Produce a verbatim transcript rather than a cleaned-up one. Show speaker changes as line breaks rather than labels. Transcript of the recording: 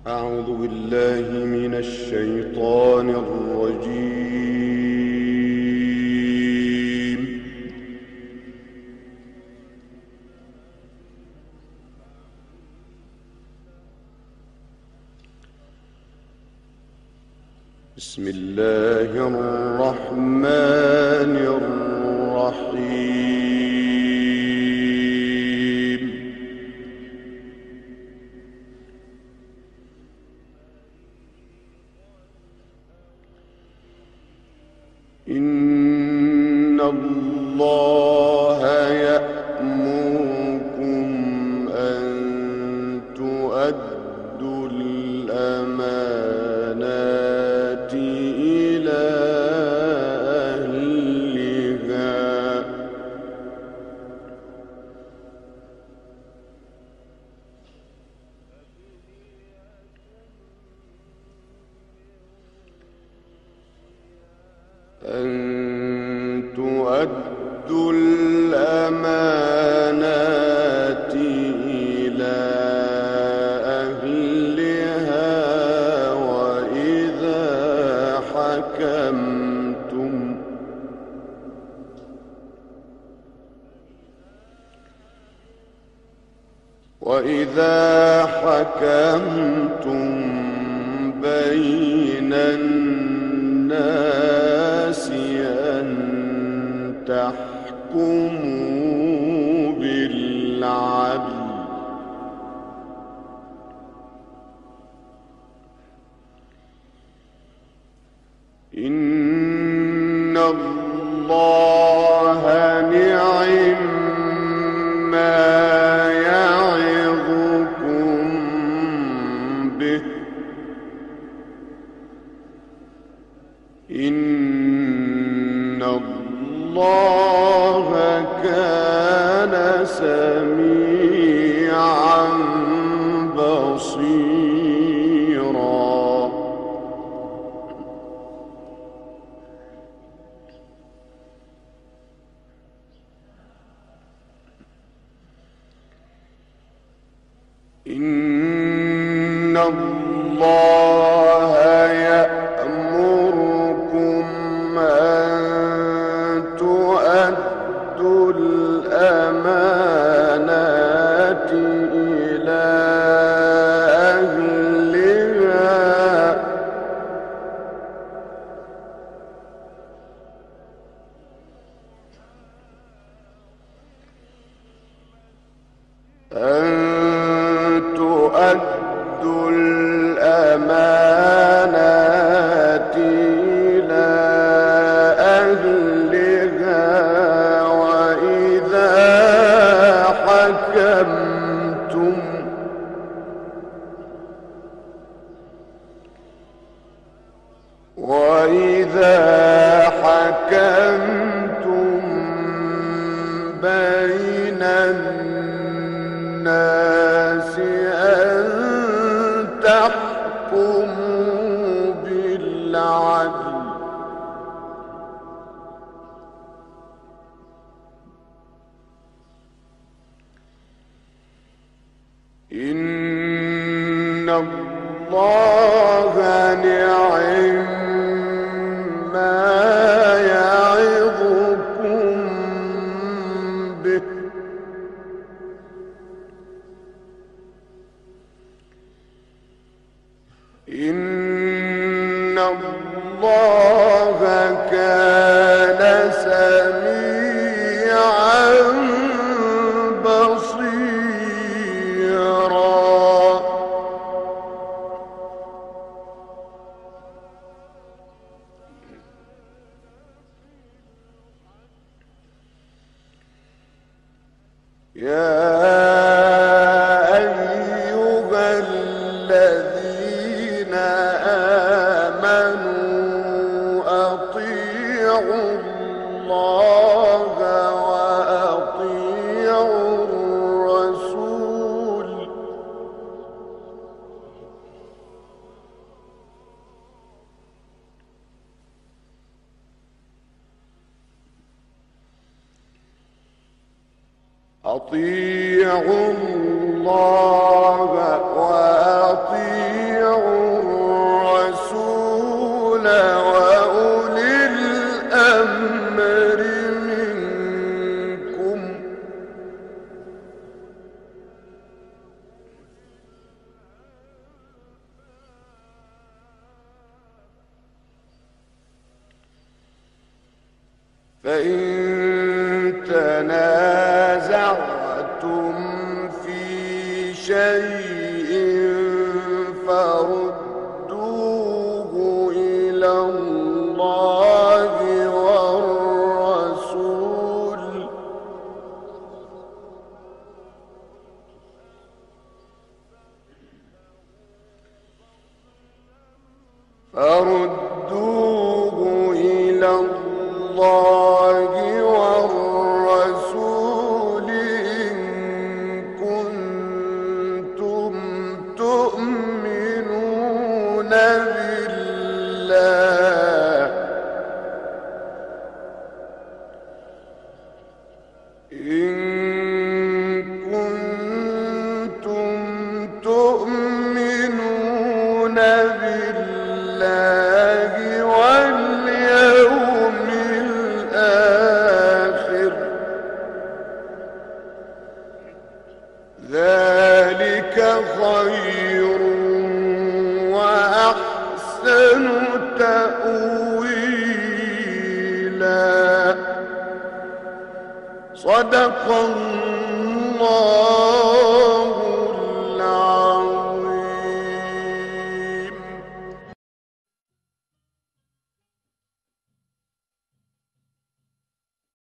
أعوذ بالله من الشيطان الرجيم. بسم الله الرحمن الرحيم. إن الله يأمركم أن تؤدوا الأمانات إلى أهلها أن تؤدوا الأمانات إلى أهلها وإذا حكمتم وإذا حكمتم بين الناس أن تحكموا بالعدل إن الله نعم ما يعظكم به إن الله كان سميعا بصيرا. إن الله يأمركم أن تؤدوا الأمانات إلى أهلها أن تؤدوا الأمانات إلى أهلها وإذا حكمتم وإذا حكمتم بين الناس أن تحكموا بالعدل إن الله نعم ما يعظكم به إن الله كان سميعا بصيرا. يا أيها الذين آمنوا أطيعوا الله وأطيعوا الرسول أطيعوا الله وأطيعوا فإن تنازعتم في شيء فردوه إلى الله والرسول فردوه إلى الله والرسول إن كنتم تؤمنون بالله إن كنتم تؤمنون بالله واليوم الآخر ذلك خير وأحسن تأويلا. صدق الله